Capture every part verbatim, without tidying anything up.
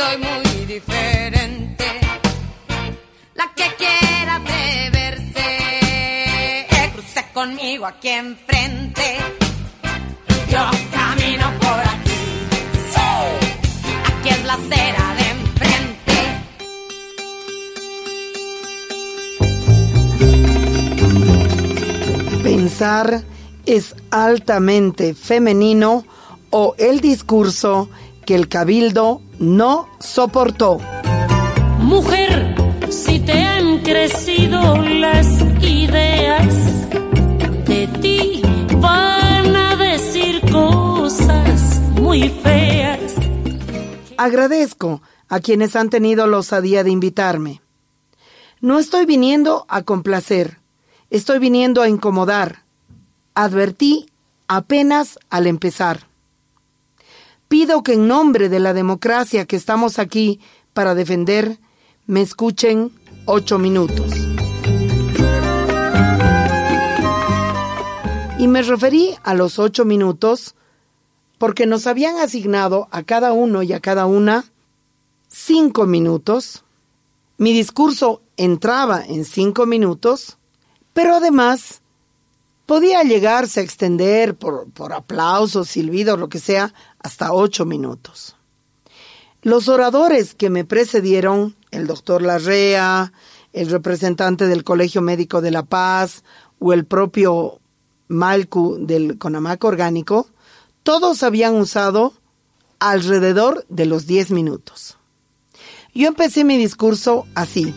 soy muy diferente. La que quiera atreverse, eh, cruce conmigo aquí enfrente. Yo camino por aquí, sí, aquí es la acera de enfrente. Pensar es altamente femenino o el discurso que el Cabildo no soportó. Mujer, si te han crecido las ideas, de ti van a decir cosas muy feas. Agradezco a quienes han tenido la osadía de invitarme. No estoy viniendo a complacer, estoy viniendo a incomodar. Advertí apenas al empezar. Pido que en nombre de la democracia que estamos aquí para defender, me escuchen ocho minutos. Y me referí a los ocho minutos porque nos habían asignado a cada uno y a cada una cinco minutos. Mi discurso entraba en cinco minutos, pero además podía llegarse a extender por, por aplausos, silbidos, lo que sea, hasta ocho minutos. Los oradores que me precedieron, el doctor Larrea, el representante del Colegio Médico de La Paz o el propio Malcu del CONAMAC Orgánico, todos habían usado alrededor de los diez minutos. Yo empecé mi discurso así.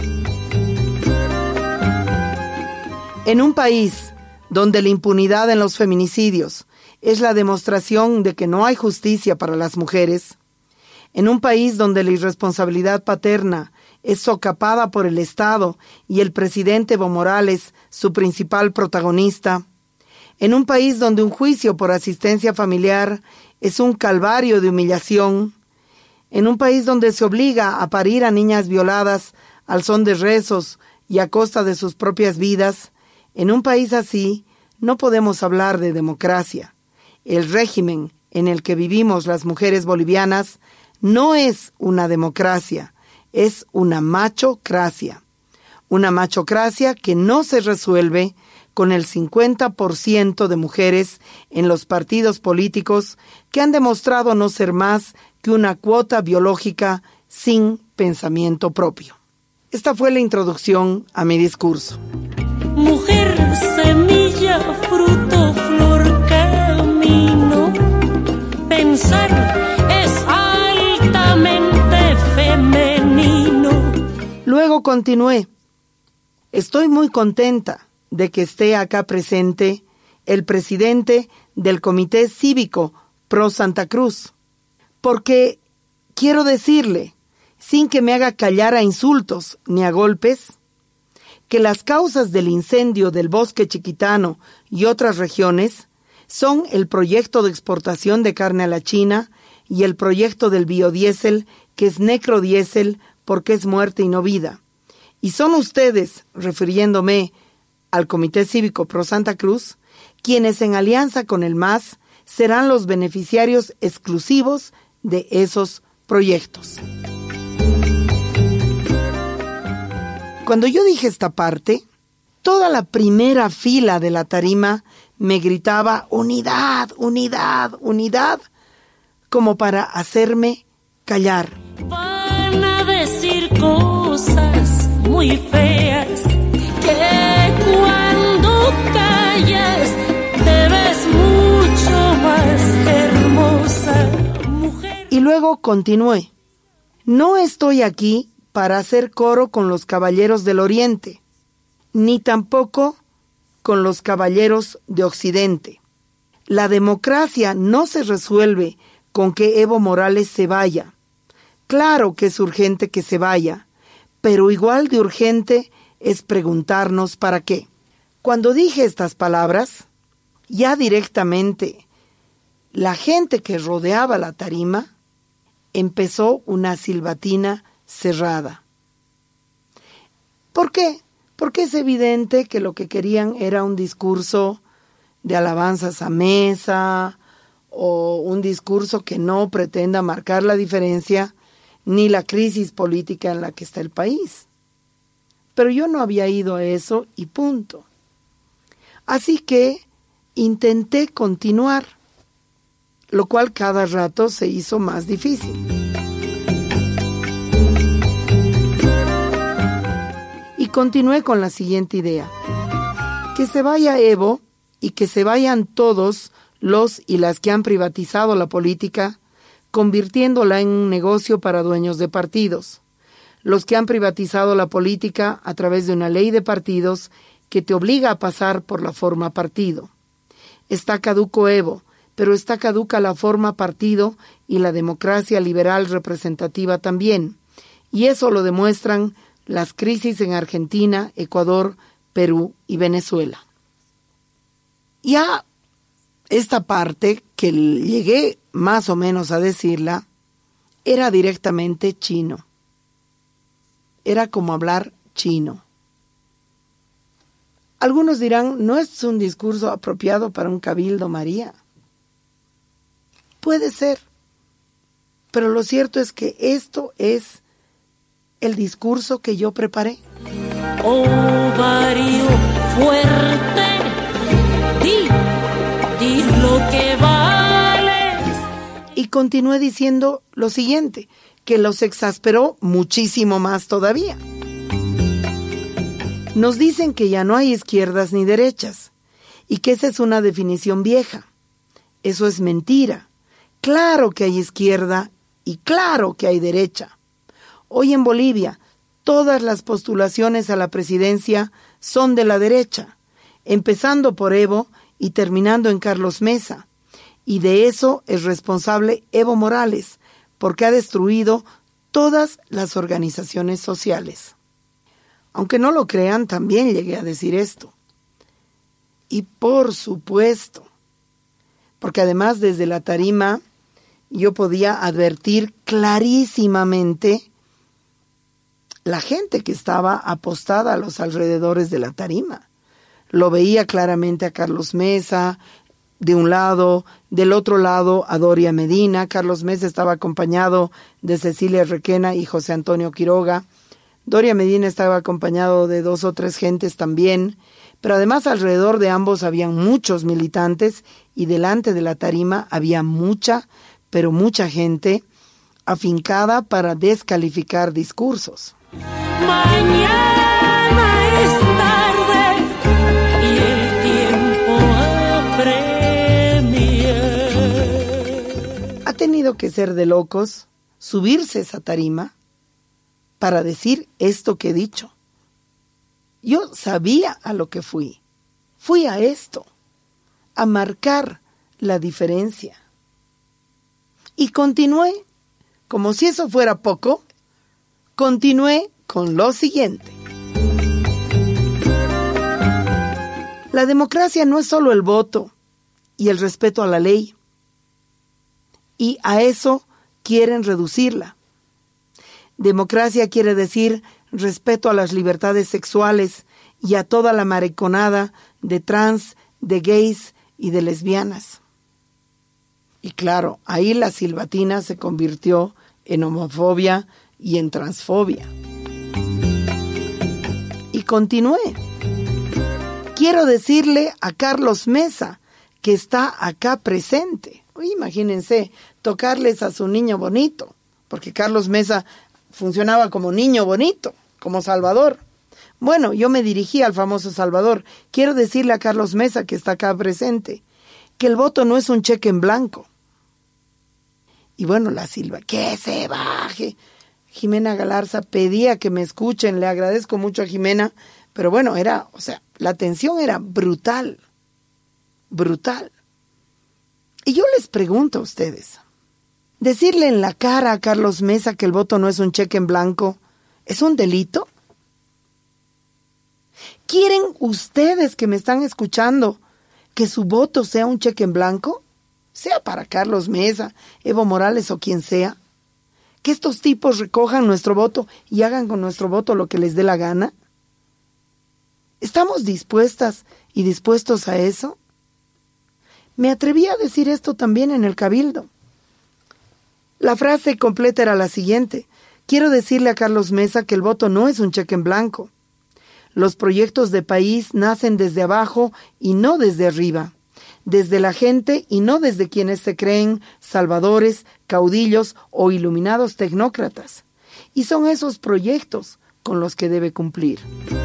En un país donde la impunidad en los feminicidios es la demostración de que no hay justicia para las mujeres, en un país donde la irresponsabilidad paterna es socapada por el Estado y el presidente Evo Morales, su principal protagonista, en un país donde un juicio por asistencia familiar es un calvario de humillación, en un país donde se obliga a parir a niñas violadas al son de rezos y a costa de sus propias vidas, en un país así no podemos hablar de democracia. El régimen en el que vivimos las mujeres bolivianas no es una democracia, es una machocracia. Una machocracia que no se resuelve con el cincuenta por ciento de mujeres en los partidos políticos que han demostrado no ser más que una cuota biológica sin pensamiento propio. Esta fue la introducción a mi discurso. Mujer, semilla, fruto, flor, camino. Pensar es altamente femenino. Luego continué. Estoy muy contenta de que esté acá presente el presidente del Comité Cívico Pro Santa Cruz, porque quiero decirle, sin que me haga callar a insultos ni a golpes, que las causas del incendio del Bosque Chiquitano y otras regiones son el proyecto de exportación de carne a la China y el proyecto del biodiesel, que es necrodiesel porque es muerte y no vida. Y son ustedes, refiriéndome al Comité Cívico Pro Santa Cruz, quienes en alianza con el M A S serán los beneficiarios exclusivos de esos proyectos. Cuando yo dije esta parte, toda la primera fila de la tarima me gritaba unidad, unidad, unidad, como para hacerme callar. Van a decir cosas muy feas, que cuando callas te ves mucho más hermosa, mujer. Y luego continué. No estoy aquí para hacer coro con los caballeros del Oriente, ni tampoco con los caballeros de Occidente. La democracia no se resuelve con que Evo Morales se vaya. Claro que es urgente que se vaya, pero igual de urgente es preguntarnos para qué. Cuando dije estas palabras, ya directamente la gente que rodeaba la tarima empezó una silbatina cerrada. ¿Por qué? Porque es evidente que lo que querían era un discurso de alabanzas a mesa o un discurso que no pretenda marcar la diferencia ni la crisis política en la que está el país. Pero yo no había ido a eso y punto. Así que intenté continuar, lo cual cada rato se hizo más difícil. Y continué con la siguiente idea: que se vaya Evo y que se vayan todos los y las que han privatizado la política, convirtiéndola en un negocio para dueños de partidos. Los que han privatizado la política a través de una ley de partidos que te obliga a pasar por la forma partido. Está caduco Evo, pero está caduca la forma partido y la democracia liberal representativa también. Y eso lo demuestran las crisis en Argentina, Ecuador, Perú y Venezuela. Ya esta parte, que llegué más o menos a decirla, era directamente chino. Era como hablar chino. Algunos dirán, ¿no es un discurso apropiado para un cabildo, María? Puede ser, pero lo cierto es que esto es el discurso que yo preparé. Ovario fuerte, di, di lo que vales. Y continué diciendo lo siguiente, que los exasperó muchísimo más todavía. Nos dicen que ya no hay izquierdas ni derechas, y que esa es una definición vieja. Eso es mentira. Claro que hay izquierda y claro que hay derecha. Hoy en Bolivia, todas las postulaciones a la presidencia son de la derecha, empezando por Evo y terminando en Carlos Mesa. Y de eso es responsable Evo Morales, porque ha destruido todas las organizaciones sociales. Aunque no lo crean, también llegué a decir esto. Y por supuesto, porque además desde la tarima yo podía advertir clarísimamente la gente que estaba apostada a los alrededores de la tarima. Lo veía claramente a Carlos Mesa, de un lado, del otro lado a Doria Medina. Carlos Mesa estaba acompañado de Cecilia Requena y José Antonio Quiroga. Doria Medina estaba acompañado de dos o tres gentes también, pero además alrededor de ambos habían muchos militantes y delante de la tarima había mucha, pero mucha gente afincada para descalificar discursos. Mañana es tarde y el tiempo apremia. Ha tenido que ser de locos subirse esa tarima para decir esto que he dicho. Yo sabía a lo que fui. Fui a esto, a marcar la diferencia. Y continué, como si eso fuera poco, continué con lo siguiente. La democracia no es solo el voto y el respeto a la ley. Y a eso quieren reducirla. Democracia quiere decir respeto a las libertades sexuales y a toda la mariconada de trans, de gays y de lesbianas. Y claro, ahí la silbatina se convirtió en homofobia y en transfobia. Y continué. Quiero decirle a Carlos Mesa, que está acá presente. Uy, imagínense, tocarles a su niño bonito, porque Carlos Mesa funcionaba como niño bonito, como Salvador. Bueno, yo me dirigí al famoso Salvador. Quiero decirle a Carlos Mesa, que está acá presente, que el voto no es un cheque en blanco. Y bueno, la Silva, que se baje. Jimena Galarza pedía que me escuchen, le agradezco mucho a Jimena, pero bueno, era, o sea, la tensión era brutal, brutal. Y yo les pregunto a ustedes, ¿decirle en la cara a Carlos Mesa que el voto no es un cheque en blanco es un delito? ¿Quieren ustedes que me están escuchando que su voto sea un cheque en blanco? Sea para Carlos Mesa, Evo Morales o quien sea. Que estos tipos recojan nuestro voto y hagan con nuestro voto lo que les dé la gana. ¿Estamos dispuestas y dispuestos a eso? Me atreví a decir esto también en el Cabildo. La frase completa era la siguiente: Quiero decirle a Carlos Mesa que el voto no es un cheque en blanco. Los proyectos de país nacen desde abajo y no desde arriba, desde la gente y no desde quienes se creen salvadores, caudillos o iluminados tecnócratas. Y son esos proyectos con los que debe cumplir.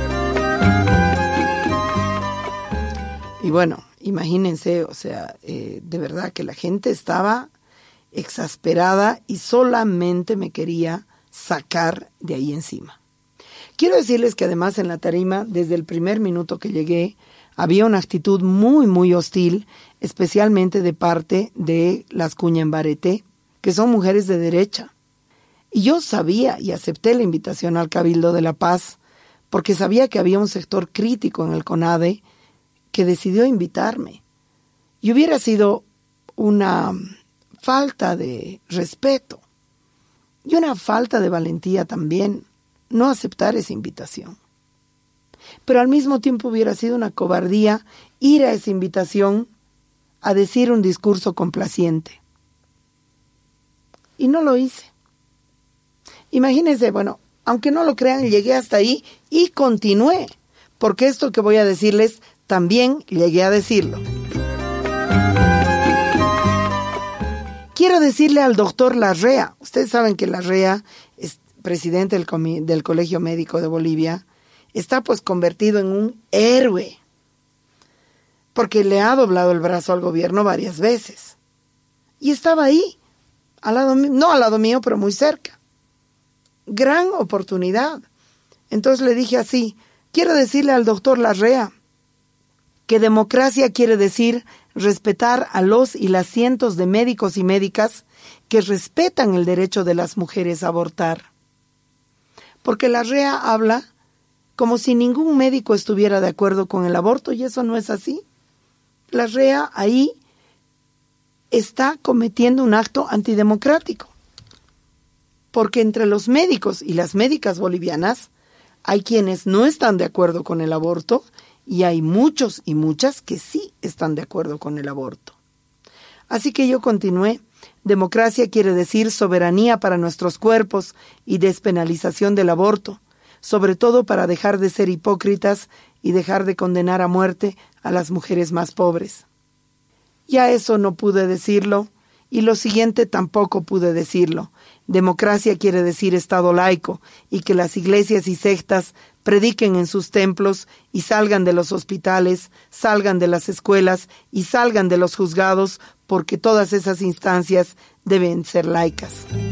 Y bueno, imagínense, o sea, eh, de verdad que la gente estaba exasperada y solamente me quería sacar de ahí encima. Quiero decirles que además en la tarima, desde el primer minuto que llegué, había una actitud muy, muy hostil, especialmente de parte de las Cuñembarete, que son mujeres de derecha. Y yo sabía y acepté la invitación al Cabildo de La Paz, porque sabía que había un sector crítico en el CONADE que decidió invitarme. Y hubiera sido una falta de respeto y una falta de valentía también no aceptar esa invitación. Pero al mismo tiempo hubiera sido una cobardía ir a esa invitación a decir un discurso complaciente. Y no lo hice. Imagínense, bueno, aunque no lo crean, llegué hasta ahí y continué, porque esto que voy a decirles también llegué a decirlo. Quiero decirle al doctor Larrea, ustedes saben que Larrea es presidente del, comi- del Colegio Médico de Bolivia, está pues convertido en un héroe, porque le ha doblado el brazo al gobierno varias veces. Y estaba ahí, al lado mío, no al lado mío, pero muy cerca. Gran oportunidad. Entonces le dije así, quiero decirle al doctor Larrea que democracia quiere decir respetar a los y las cientos de médicos y médicas que respetan el derecho de las mujeres a abortar. Porque Larrea habla como si ningún médico estuviera de acuerdo con el aborto, y eso no es así. Larrea ahí está cometiendo un acto antidemocrático. Porque entre los médicos y las médicas bolivianas hay quienes no están de acuerdo con el aborto y hay muchos y muchas que sí están de acuerdo con el aborto. Así que yo continué. Democracia quiere decir soberanía para nuestros cuerpos y despenalización del aborto, sobre todo para dejar de ser hipócritas y dejar de condenar a muerte a las mujeres más pobres. Ya eso no pude decirlo, y lo siguiente tampoco pude decirlo. Democracia quiere decir Estado laico, y que las iglesias y sectas prediquen en sus templos y salgan de los hospitales, salgan de las escuelas y salgan de los juzgados, porque todas esas instancias deben ser laicas.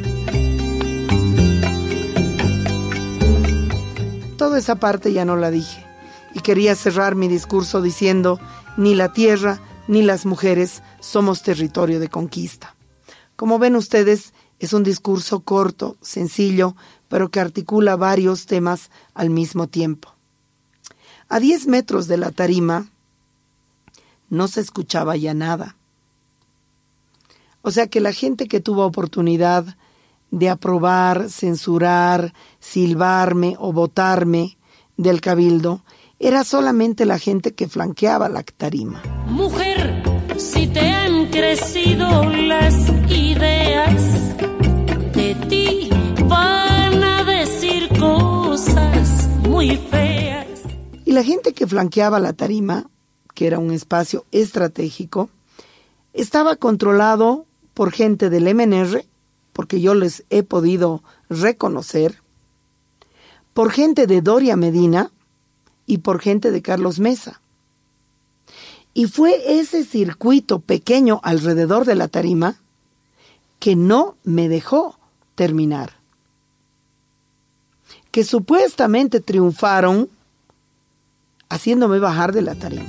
Toda esa parte ya no la dije, y quería cerrar mi discurso diciendo, ni la tierra ni las mujeres somos territorio de conquista. Como ven ustedes, es un discurso corto, sencillo, pero que articula varios temas al mismo tiempo. A diez metros de la tarima no se escuchaba ya nada. O sea que la gente que tuvo oportunidad de aprobar, censurar, silbarme o votarme del cabildo era solamente la gente que flanqueaba la tarima. Mujer, si te han crecido las ideas, de ti van a decir cosas muy feas. Y la gente que flanqueaba la tarima, que era un espacio estratégico, estaba controlado por gente del M N R, porque yo les he podido reconocer, por gente de Doria Medina y por gente de Carlos Mesa. Y fue ese circuito pequeño alrededor de la tarima que no me dejó terminar. Que supuestamente triunfaron haciéndome bajar de la tarima.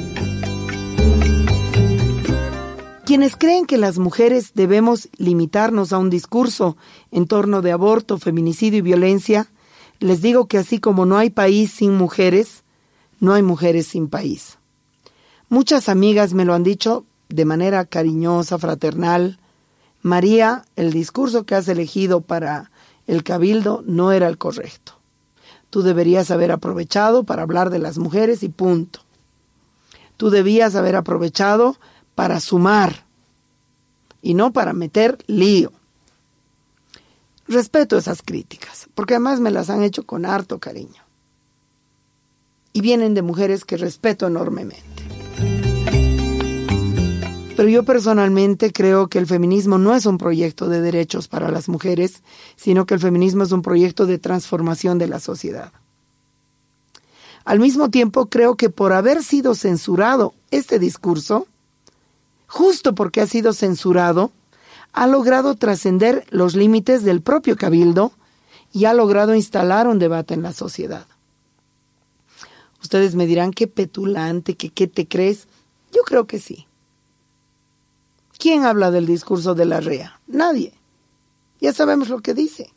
Quienes creen que las mujeres debemos limitarnos a un discurso en torno de aborto, feminicidio y violencia, les digo que así como no hay país sin mujeres, no hay mujeres sin país. Muchas amigas me lo han dicho de manera cariñosa, fraternal. María, el discurso que has elegido para el cabildo no era el correcto. Tú deberías haber aprovechado para hablar de las mujeres y punto. Tú debías haber aprovechado para sumar y no para meter lío. respeto esas críticas, porque además me las han hecho con harto cariño. Y vienen de mujeres que respeto enormemente. Pero yo personalmente creo que el feminismo no es un proyecto de derechos para las mujeres, sino que el feminismo es un proyecto de transformación de la sociedad. Al mismo tiempo, creo que por haber sido censurado este discurso, justo porque ha sido censurado, ha logrado trascender los límites del propio cabildo y ha logrado instalar un debate en la sociedad. Ustedes me dirán, qué petulante, que qué te crees. Yo creo que sí. ¿Quién habla del discurso de Larrea? Nadie. Ya sabemos lo que dice.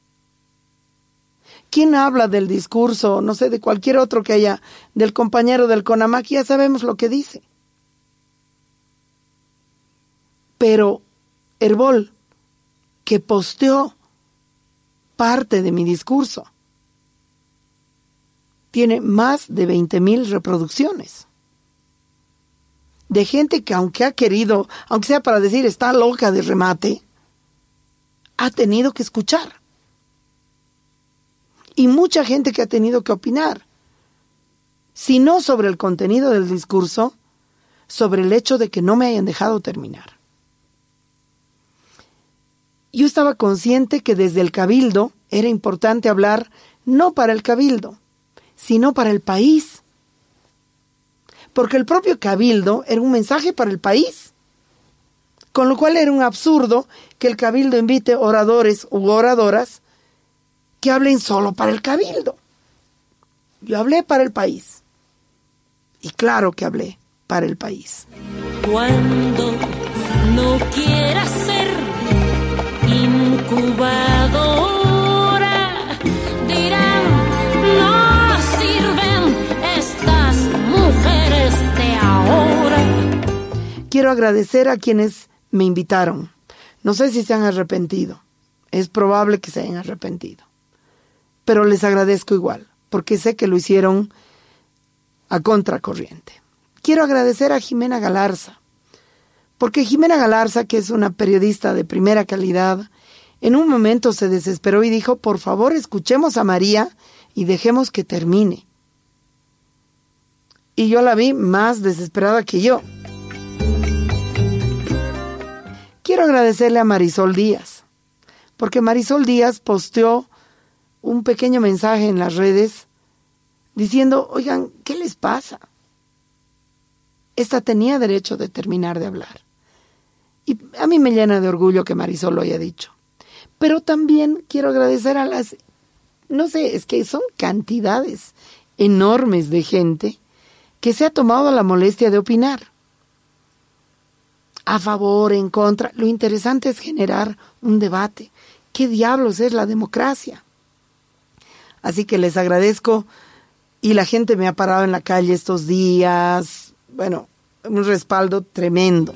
¿Quién habla del discurso, no sé, de cualquier otro que haya, del compañero del CONAMAC? Ya sabemos lo que dice. Pero Herbol, que posteó parte de mi discurso, tiene más de veinte mil reproducciones. De gente que aunque ha querido, aunque sea para decir está loca de remate, ha tenido que escuchar. Y mucha gente que ha tenido que opinar. Si no sobre el contenido del discurso, sobre el hecho de que no me hayan dejado terminar. Yo estaba consciente que desde el cabildo era importante hablar no para el cabildo, sino para el país. Porque el propio cabildo era un mensaje para el país. Con lo cual era un absurdo que el cabildo invite oradores u oradoras que hablen solo para el cabildo. Yo hablé para el país. Y claro que hablé para el país. Cuando no quieras ser incubadora, dirán, no sirven estas mujeres de ahora. Quiero agradecer a quienes me invitaron. No sé si se han arrepentido. Es probable que se hayan arrepentido. Pero les agradezco igual, porque sé que lo hicieron a contracorriente. Quiero agradecer a Jimena Galarza, porque Jimena Galarza, que es una periodista de primera calidad, en un momento se desesperó y dijo, por favor, escuchemos a María y dejemos que termine. Y yo la vi más desesperada que yo. Quiero agradecerle a Marisol Díaz, porque Marisol Díaz posteó un pequeño mensaje en las redes diciendo, oigan, ¿qué les pasa? Esta tenía derecho de terminar de hablar. Y a mí me llena de orgullo que Marisol lo haya dicho. Pero también quiero agradecer a las, no sé, es que son cantidades enormes de gente que se ha tomado la molestia de opinar. A favor, en contra. Lo interesante es generar un debate. ¿Qué diablos es la democracia? Así que les agradezco y la gente me ha parado en la calle estos días. Bueno, un respaldo tremendo.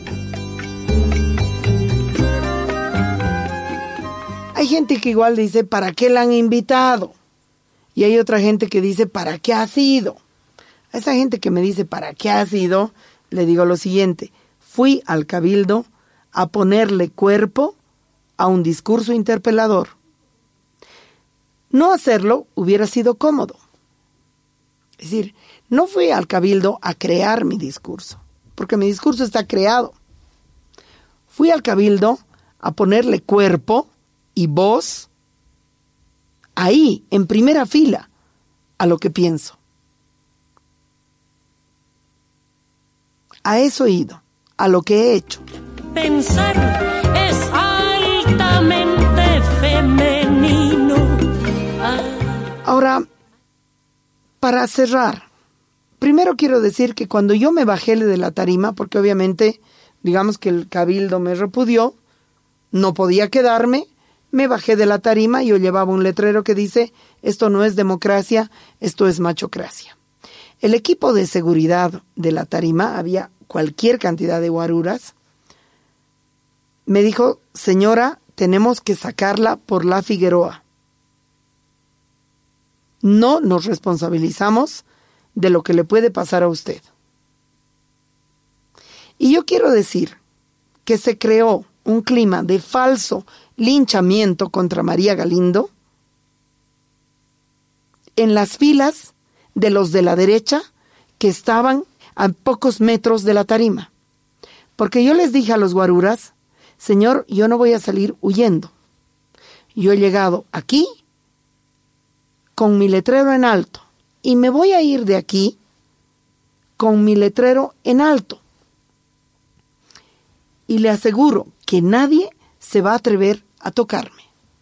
Hay gente que igual dice, ¿para qué la han invitado? Y hay otra gente que dice, ¿para qué ha sido? A esa gente que me dice, ¿para qué ha sido? Le digo lo siguiente, fui al cabildo a ponerle cuerpo a un discurso interpelador. No hacerlo hubiera sido cómodo. Es decir, no fui al cabildo a crear mi discurso, porque mi discurso está creado. Fui al cabildo a ponerle cuerpo y voz ahí, en primera fila, a lo que pienso. A eso he ido, a lo que he hecho. Pensar es altamente femenino. Ahora, para cerrar, primero quiero decir que cuando yo me bajé de la tarima, porque obviamente, digamos que el cabildo me repudió, no podía quedarme, me bajé de la tarima y yo llevaba un letrero que dice, esto no es democracia, esto es machocracia. El equipo de seguridad de la tarima, había cualquier cantidad de guaruras, me dijo, señora, tenemos que sacarla por la Figueroa. No nos responsabilizamos de lo que le puede pasar a usted. Y yo quiero decir que se creó un clima de falso linchamiento contra María Galindo en las filas de los de la derecha que estaban a pocos metros de la tarima. Porque yo les dije a los guaruras, señor, yo no voy a salir huyendo. Yo he llegado aquí con mi letrero en alto y me voy a ir de aquí con mi letrero en alto. Y le aseguro que nadie se va a atrever a tocarme.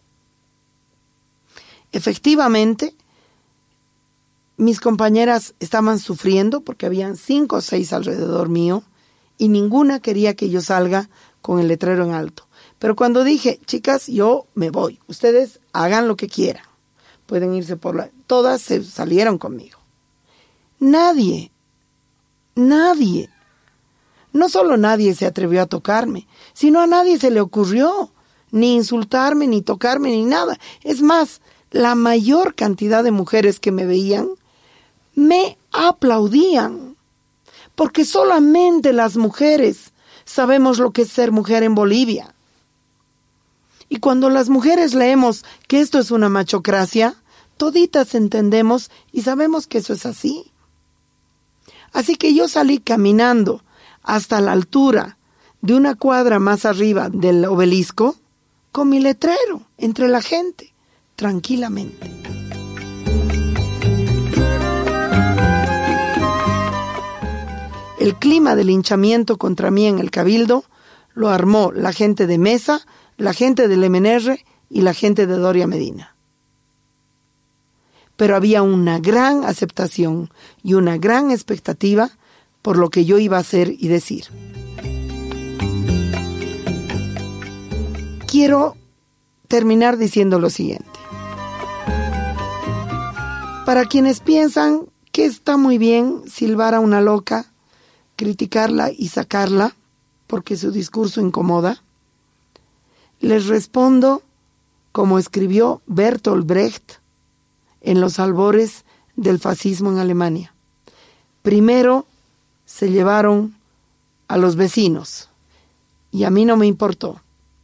Efectivamente, mis compañeras estaban sufriendo porque habían cinco o seis alrededor mío y ninguna quería que yo salga con el letrero en alto. Pero cuando dije, chicas, yo me voy, ustedes hagan lo que quieran, pueden irse por la... Todas se salieron conmigo. Nadie, nadie, no solo nadie se atrevió a tocarme, sino a nadie se le ocurrió ni insultarme, ni tocarme, ni nada. Es más, la mayor cantidad de mujeres que me veían me aplaudían, porque solamente las mujeres sabemos lo que es ser mujer en Bolivia. Y cuando las mujeres leemos que esto es una machocracia, toditas entendemos y sabemos que eso es así. Así que yo salí caminando hasta la altura de una cuadra más arriba del obelisco con mi letrero entre la gente, tranquilamente. El clima de linchamiento contra mí en el Cabildo lo armó la gente de Mesa, la gente del M N R y la gente de Doria Medina. Pero había una gran aceptación y una gran expectativa por lo que yo iba a hacer y decir. Quiero terminar diciendo lo siguiente. Para quienes piensan que está muy bien silbar a una loca, criticarla y sacarla porque su discurso incomoda, les respondo como escribió Bertolt Brecht en los albores del fascismo en Alemania. Primero se llevaron a los vecinos y a mí no me importó.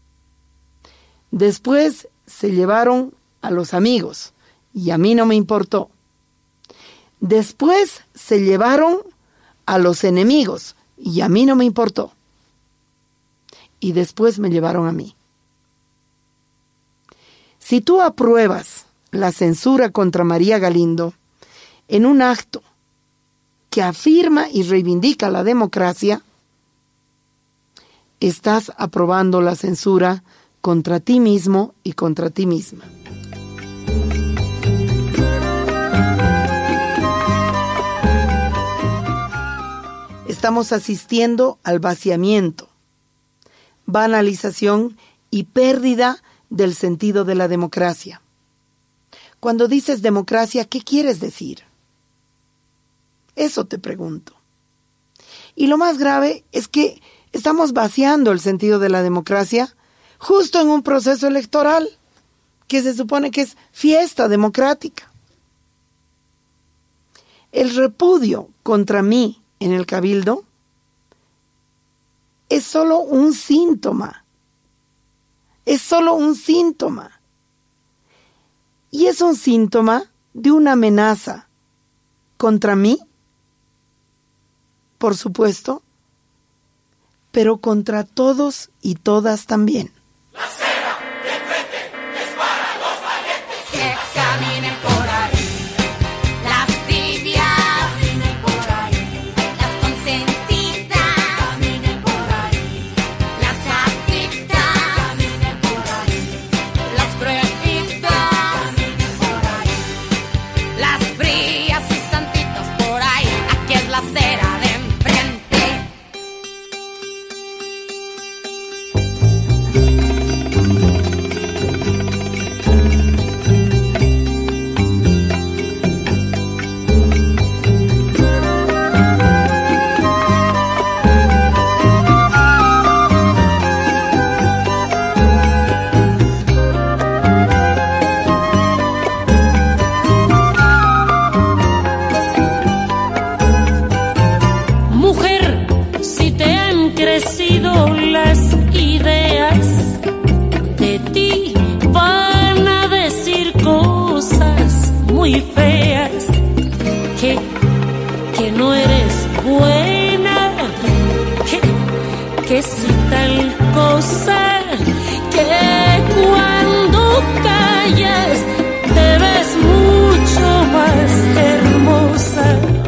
Después se llevaron a los amigos y a mí no me importó. Después se llevaron a los enemigos y a mí no me importó. Y después me llevaron a mí. Si tú apruebas la censura contra María Galindo en un acto que afirma y reivindica la democracia, estás aprobando la censura contra ti mismo y contra ti misma. Estamos asistiendo al vaciamiento, banalización y pérdida del sentido de la democracia. Cuando dices democracia, ¿qué quieres decir? Eso te pregunto. Y lo más grave es que estamos vaciando el sentido de la democracia justo en un proceso electoral que se supone que es fiesta democrática. El repudio contra mí en el Cabildo es solo un síntoma. Es solo un síntoma. Y es un síntoma de una amenaza contra mí, por supuesto, pero contra todos y todas también. La acera de frente es para los valientes. Que caminen por ahí. Las tibias, caminen por ahí. Las consentidas, caminen por ahí. Las adictas, caminen por ahí. Las prohibidas, caminen por ahí. Las frías y santitos por ahí. Aquí es la acera de enfrente. que no eres buena, que, que si tal cosa, que cuando callas te ves mucho más hermosa.